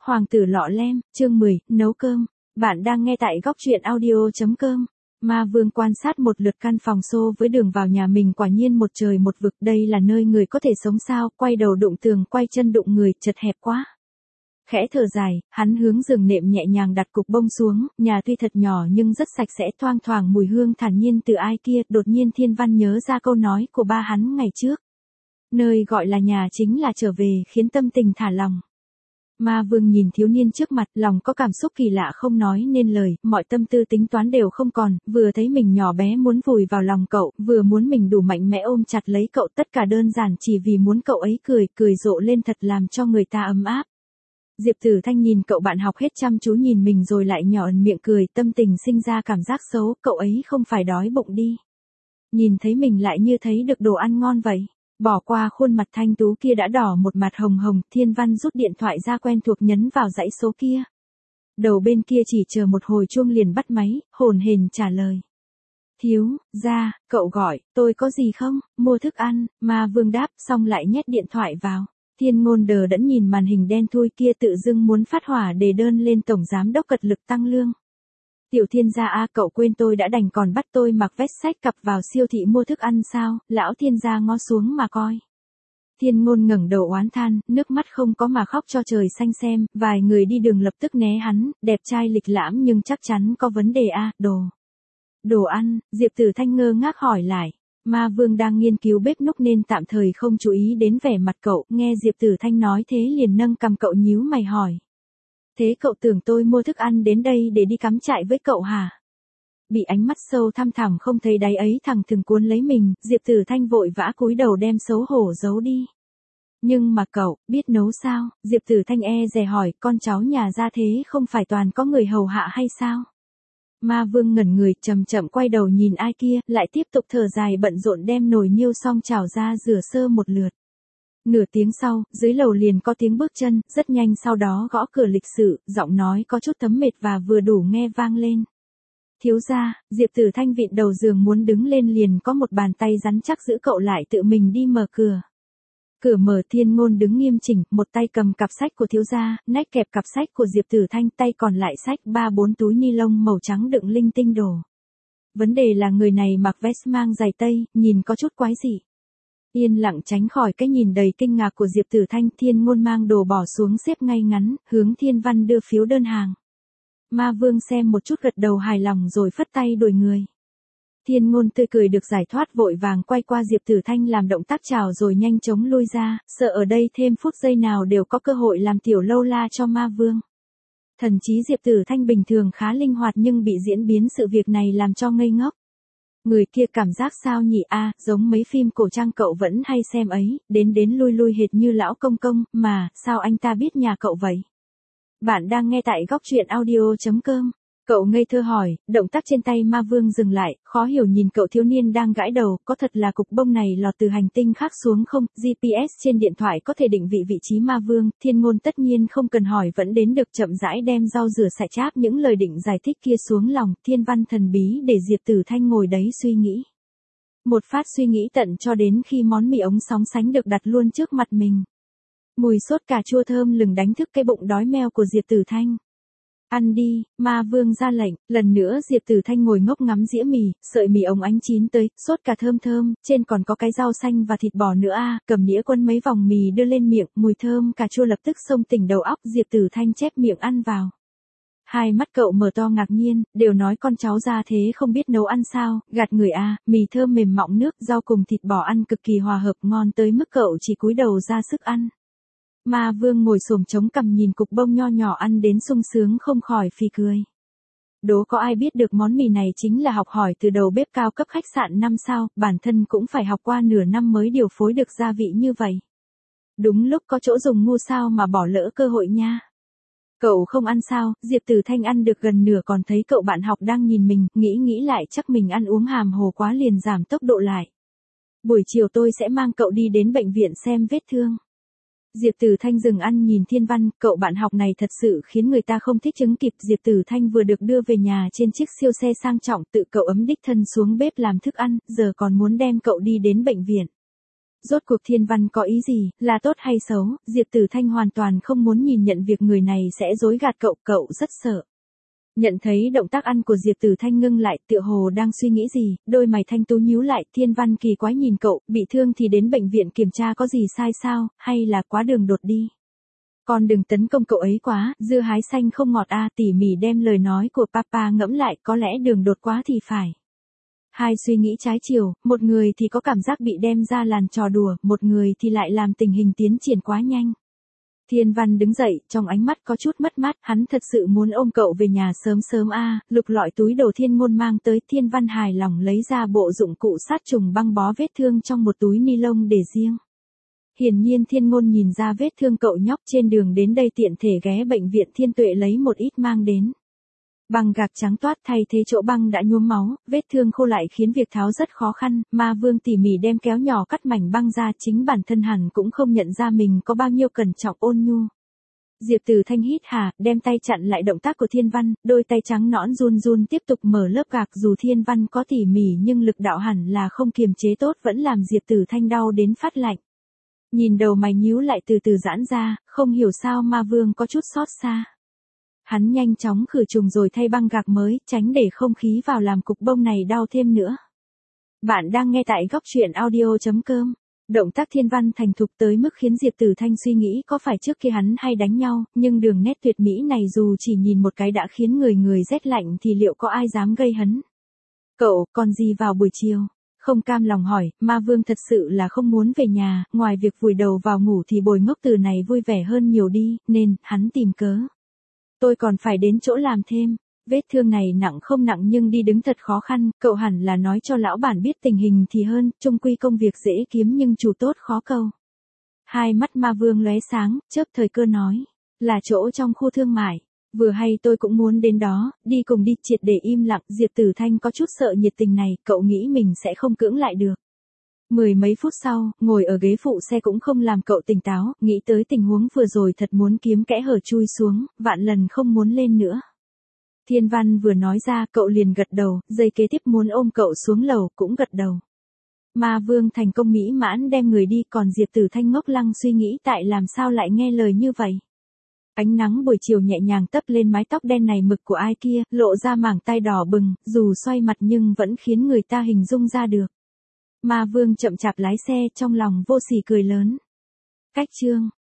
Hoàng tử lọ lem, chương 10, nấu cơm. Bạn đang nghe tại góc truyện audio.com. Ma Vương quan sát một lượt căn phòng xô với đường vào nhà mình, quả nhiên một trời một vực, đây là nơi người có thể sống sao, quay đầu đụng tường, quay chân đụng người, chật hẹp quá. Khẽ thở dài, hắn hướng giường nệm nhẹ nhàng đặt cục bông xuống, nhà tuy thật nhỏ nhưng rất sạch sẽ, thoang thoảng mùi hương thản nhiên từ ai kia. Đột nhiên Thiên Văn nhớ ra câu nói của ba hắn ngày trước. Nơi gọi là nhà chính là trở về, khiến tâm tình thả lòng. Ma Vương nhìn thiếu niên trước mặt, lòng có cảm xúc kỳ lạ không nói nên lời, mọi tâm tư tính toán đều không còn, vừa thấy mình nhỏ bé muốn vùi vào lòng cậu, vừa muốn mình đủ mạnh mẽ ôm chặt lấy cậu, tất cả đơn giản chỉ vì muốn cậu ấy cười rộ lên thật làm cho người ta ấm áp. Diệp Tử Thanh nhìn cậu bạn học hết chăm chú nhìn mình rồi lại nhỏ ẩn miệng cười, tâm tình sinh ra cảm giác xấu, cậu ấy không phải đói bụng đi. Nhìn thấy mình lại như thấy được đồ ăn ngon vậy. Bỏ qua khuôn mặt thanh tú kia đã đỏ một mặt hồng hồng, Thiên Văn rút điện thoại ra quen thuộc nhấn vào dãy số kia. Đầu bên kia chỉ chờ một hồi chuông liền bắt máy, hồn hển trả lời. Thiếu gia, cậu gọi, tôi có gì không, mua thức ăn. Ma Vương đáp xong lại nhét điện thoại vào. Thiên Ngôn đờ đẫn nhìn màn hình đen thui kia, tự dưng muốn phát hỏa đề đơn lên tổng giám đốc cật lực tăng lương. Tiểu Thiên gia a, cậu quên tôi đã đành còn bắt tôi mặc vest xách cặp vào siêu thị mua thức ăn sao? Lão Thiên gia ngó xuống mà coi. Thiên Ngôn ngẩng đầu oán than, nước mắt không có mà khóc cho trời xanh xem. Vài người đi đường lập tức né hắn, đẹp trai lịch lãm nhưng chắc chắn có vấn đề a. Đồ ăn. Diệp Tử Thanh ngơ ngác hỏi lại. Ma Vương đang nghiên cứu bếp núc nên tạm thời không chú ý đến vẻ mặt cậu, nghe Diệp Tử Thanh nói thế liền nâng cằm cậu nhíu mày hỏi. Thế cậu tưởng tôi mua thức ăn đến đây để đi cắm trại với cậu hả? Bị ánh mắt sâu thăm thẳm không thấy đáy ấy thẳng thừng cuốn lấy mình, Diệp Tử Thanh vội vã cúi đầu đem xấu hổ giấu đi. Nhưng mà cậu, biết nấu sao? Diệp Tử Thanh dè hỏi, con cháu nhà gia thế không phải toàn có người hầu hạ hay sao? Ma Vương ngẩn người, chậm chậm quay đầu nhìn ai kia, lại tiếp tục thở dài bận rộn đem nồi niêu xong chảo ra rửa sơ một lượt. Nửa tiếng sau, dưới lầu liền có tiếng bước chân, rất nhanh sau đó gõ cửa lịch sự, giọng nói có chút thấm mệt và vừa đủ nghe vang lên. Thiếu gia. Diệp Tử Thanh vịn đầu giường muốn đứng lên liền có một bàn tay rắn chắc giữ cậu lại, tự mình đi mở cửa. Cửa mở, Thiên Ngôn đứng nghiêm chỉnh, một tay cầm cặp sách của thiếu gia, nách kẹp cặp sách của Diệp Tử Thanh, tay còn lại xách 3-4 túi ni lông màu trắng đựng linh tinh đồ. Vấn đề là người này mặc vest mang giày tây, nhìn có chút quái dị. Yên lặng tránh khỏi cái nhìn đầy kinh ngạc của Diệp Tử Thanh, Thiên Ngôn mang đồ bỏ xuống xếp ngay ngắn, hướng Thiên Văn đưa phiếu đơn hàng. Ma Vương xem một chút gật đầu hài lòng rồi phất tay đuổi người. Thiên Ngôn tươi cười được giải thoát vội vàng quay qua Diệp Tử Thanh làm động tác chào rồi nhanh chóng lui ra, sợ ở đây thêm phút giây nào đều có cơ hội làm tiểu lâu la cho Ma Vương. Thần trí Diệp Tử Thanh bình thường khá linh hoạt nhưng bị diễn biến sự việc này làm cho ngây ngốc. Người kia cảm giác sao nhỉ a, giống mấy phim cổ trang cậu vẫn hay xem ấy, đến lui hệt như lão công công, mà, sao anh ta biết nhà cậu vậy? Bạn đang nghe tại góc truyện audio.com. Cậu ngây thơ hỏi, động tác trên tay Ma Vương dừng lại, khó hiểu nhìn cậu thiếu niên đang gãi đầu, có thật là cục bông này lọt từ hành tinh khác xuống không? GPS trên điện thoại có thể định vị trí Ma Vương. Thiên Ngôn tất nhiên không cần hỏi vẫn đến được, chậm rãi đem rau rửa sạch cháp những lời định giải thích kia xuống lòng. Thiên Văn thần bí để Diệp Tử Thanh ngồi đấy suy nghĩ. Một phát suy nghĩ tận cho đến khi món mì ống sóng sánh được đặt luôn trước mặt mình. Mùi sốt cà chua thơm lừng đánh thức cái bụng đói meo của Diệp Tử Thanh. Ăn đi, Ma Vương ra lệnh, lần nữa Diệp Tử Thanh ngồi ngốc ngắm dĩa mì, sợi mì ống ánh chín tới, sốt cà thơm, trên còn có cái rau xanh và thịt bò nữa a, cầm đĩa quân mấy vòng mì đưa lên miệng, mùi thơm cà chua lập tức xông tỉnh đầu óc, Diệp Tử Thanh chép miệng ăn vào. Hai mắt cậu mở to ngạc nhiên, đều nói con cháu gia thế không biết nấu ăn sao, gạt người a, mì thơm mềm mọng nước, rau cùng thịt bò ăn cực kỳ hòa hợp ngon tới mức cậu chỉ cúi đầu ra sức ăn. Ma Vương ngồi xổm chống cằm nhìn cục bông nho nhỏ ăn đến sung sướng không khỏi phì cười. Đố có ai biết được món mì này chính là học hỏi từ đầu bếp cao cấp khách sạn 5 sao, bản thân cũng phải học qua nửa năm mới điều phối được gia vị như vậy. Đúng lúc có chỗ dùng ngu sao mà bỏ lỡ cơ hội nha. Cậu không ăn sao? Diệp Tử Thanh ăn được gần nửa còn thấy cậu bạn học đang nhìn mình, nghĩ lại chắc mình ăn uống hàm hồ quá liền giảm tốc độ lại. Buổi chiều tôi sẽ mang cậu đi đến bệnh viện xem vết thương. Diệp Tử Thanh dừng ăn nhìn Thiên Văn, cậu bạn học này thật sự khiến người ta không thích chứng kịp. Diệp Tử Thanh vừa được đưa về nhà trên chiếc siêu xe sang trọng, tự cậu ấm đích thân xuống bếp làm thức ăn, giờ còn muốn đem cậu đi đến bệnh viện. Rốt cuộc Thiên Văn có ý gì, là tốt hay xấu, Diệp Tử Thanh hoàn toàn không muốn nhìn nhận việc người này sẽ dối gạt cậu, cậu rất sợ. Nhận thấy động tác ăn của Diệp Tử Thanh ngưng lại, tựa hồ đang suy nghĩ gì, đôi mày thanh tú nhíu lại, Thiên Văn kỳ quái nhìn cậu, bị thương thì đến bệnh viện kiểm tra có gì sai sao, hay là quá đường đột đi. Con đừng tấn công cậu ấy quá, dưa hái xanh không ngọt tỉ mỉ đem lời nói của papa ngẫm lại, có lẽ đường đột quá thì phải. Hai suy nghĩ trái chiều, một người thì có cảm giác bị đem ra làn trò đùa, một người thì lại làm tình hình tiến triển quá nhanh. Thiên Văn đứng dậy, trong ánh mắt có chút mất mát, hắn thật sự muốn ôm cậu về nhà sớm sớm lục lọi túi đồ Thiên Ngôn mang tới, Thiên Văn hài lòng lấy ra bộ dụng cụ sát trùng băng bó vết thương trong một túi ni lông để riêng. Hiển nhiên Thiên Ngôn nhìn ra vết thương cậu nhóc trên đường đến đây tiện thể ghé bệnh viện Thiên Tuệ lấy một ít mang đến. Băng gạc trắng toát thay thế chỗ băng đã nhuốm máu, vết thương khô lại khiến việc tháo rất khó khăn, Ma Vương tỉ mỉ đem kéo nhỏ cắt mảnh băng ra, chính bản thân hẳn cũng không nhận ra mình có bao nhiêu cẩn trọng ôn nhu. Diệp Tử Thanh hít hà, đem tay chặn lại động tác của Thiên Văn, đôi tay trắng nõn run run tiếp tục mở lớp gạc, dù Thiên Văn có tỉ mỉ nhưng lực đạo hẳn là không kiềm chế tốt vẫn làm Diệp Tử Thanh đau đến phát lạnh. Nhìn đầu mày nhíu lại từ từ giãn ra, không hiểu sao Ma Vương có chút xót xa. Hắn nhanh chóng khử trùng rồi thay băng gạc mới, tránh để không khí vào làm cục bông này đau thêm nữa. Bạn đang nghe tại góc truyện audio.com. Động tác Thiên Văn thành thục tới mức khiến Diệp Tử Thanh suy nghĩ có phải trước kia hắn hay đánh nhau, nhưng đường nét tuyệt mỹ này dù chỉ nhìn một cái đã khiến người rét lạnh thì liệu có ai dám gây hấn. Cậu, còn gì vào buổi chiều? Không cam lòng hỏi, Ma Vương thật sự là không muốn về nhà, ngoài việc vùi đầu vào ngủ thì bồi ngốc từ này vui vẻ hơn nhiều đi, nên, hắn tìm cớ. Tôi còn phải đến chỗ làm thêm. Vết thương này nặng không nặng nhưng đi đứng thật khó khăn, cậu hẳn là nói cho lão bản biết tình hình thì hơn, chung quy công việc dễ kiếm nhưng chủ tốt khó câu. Hai mắt Ma Vương lóe sáng, chớp thời cơ nói, là chỗ trong khu thương mại. Vừa hay tôi cũng muốn đến đó, đi cùng đi, triệt để im lặng, Diệp Tử Thanh có chút sợ nhiệt tình này, cậu nghĩ mình sẽ không cưỡng lại được. Mười mấy phút sau, ngồi ở ghế phụ xe cũng không làm cậu tỉnh táo, nghĩ tới tình huống vừa rồi thật muốn kiếm kẽ hở chui xuống, vạn lần không muốn lên nữa. Thiên Văn vừa nói ra cậu liền gật đầu, giây kế tiếp muốn ôm cậu xuống lầu cũng gật đầu. Ma Vương thành công mỹ mãn đem người đi, còn Diệp Tử Thanh ngốc lăng suy nghĩ tại làm sao lại nghe lời như vậy. Ánh nắng buổi chiều nhẹ nhàng tấp lên mái tóc đen này mực của ai kia, lộ ra mảng tai đỏ bừng, dù xoay mặt nhưng vẫn khiến người ta hình dung ra được. Ma Vương chậm chạp lái xe, trong lòng vô sỉ cười lớn. Cách chương